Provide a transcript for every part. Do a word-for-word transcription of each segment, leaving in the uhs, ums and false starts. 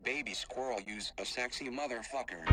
Baby squirrel, use a sexy motherfucker.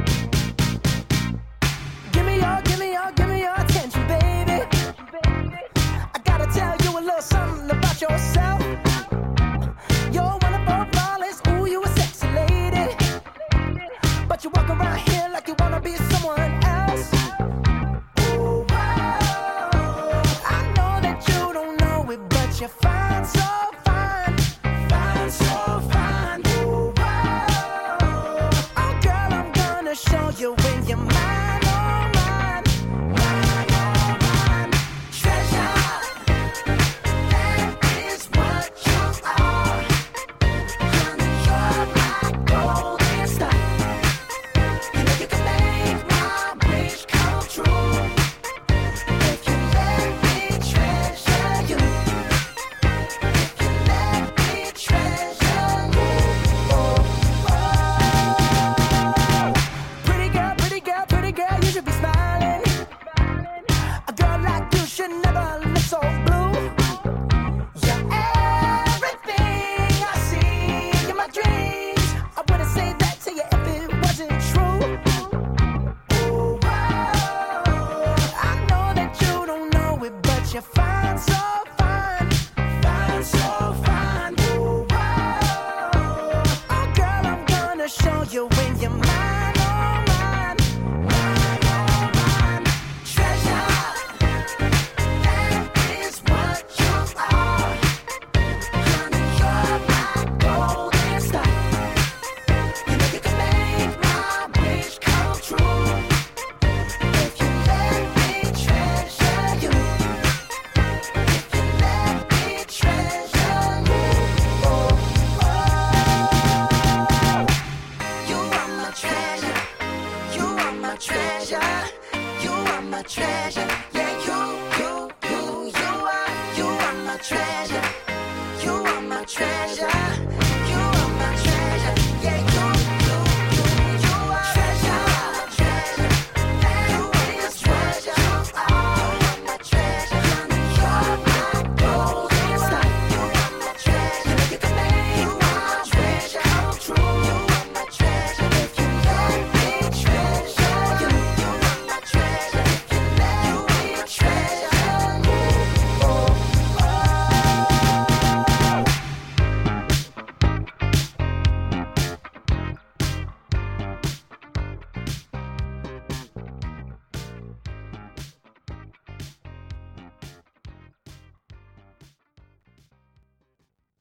Give me your, give me your, give me your attention, baby. I gotta tell you a little something about yourself. You're one of our flawless, ooh, you a sexy lady. But you walk around here like you wanna be someone else. Ooh, wow. I know that you don't know it, but you're fine, so fine. Fine, so fine. Ooh, wow. Oh, girl, I'm gonna show you when you're mine, oh, mine. Mine, oh, mine. Treasure, that is what you are. Honey, you're my golden star. You know you can make my wish come true. If you let me treasure you. If you let me treasure you. Oh, oh. Pretty girl, pretty girl, pretty girl, you should be smiling. A girl like you should never look so blue. You're everything I see in my dreams. I wouldn't say that to you if it wasn't true. Ooh, wow. I know that you don't know it, but you're fine, so fine. Fine, so fine. Ooh, wow. Oh, girl, I'm gonna show you when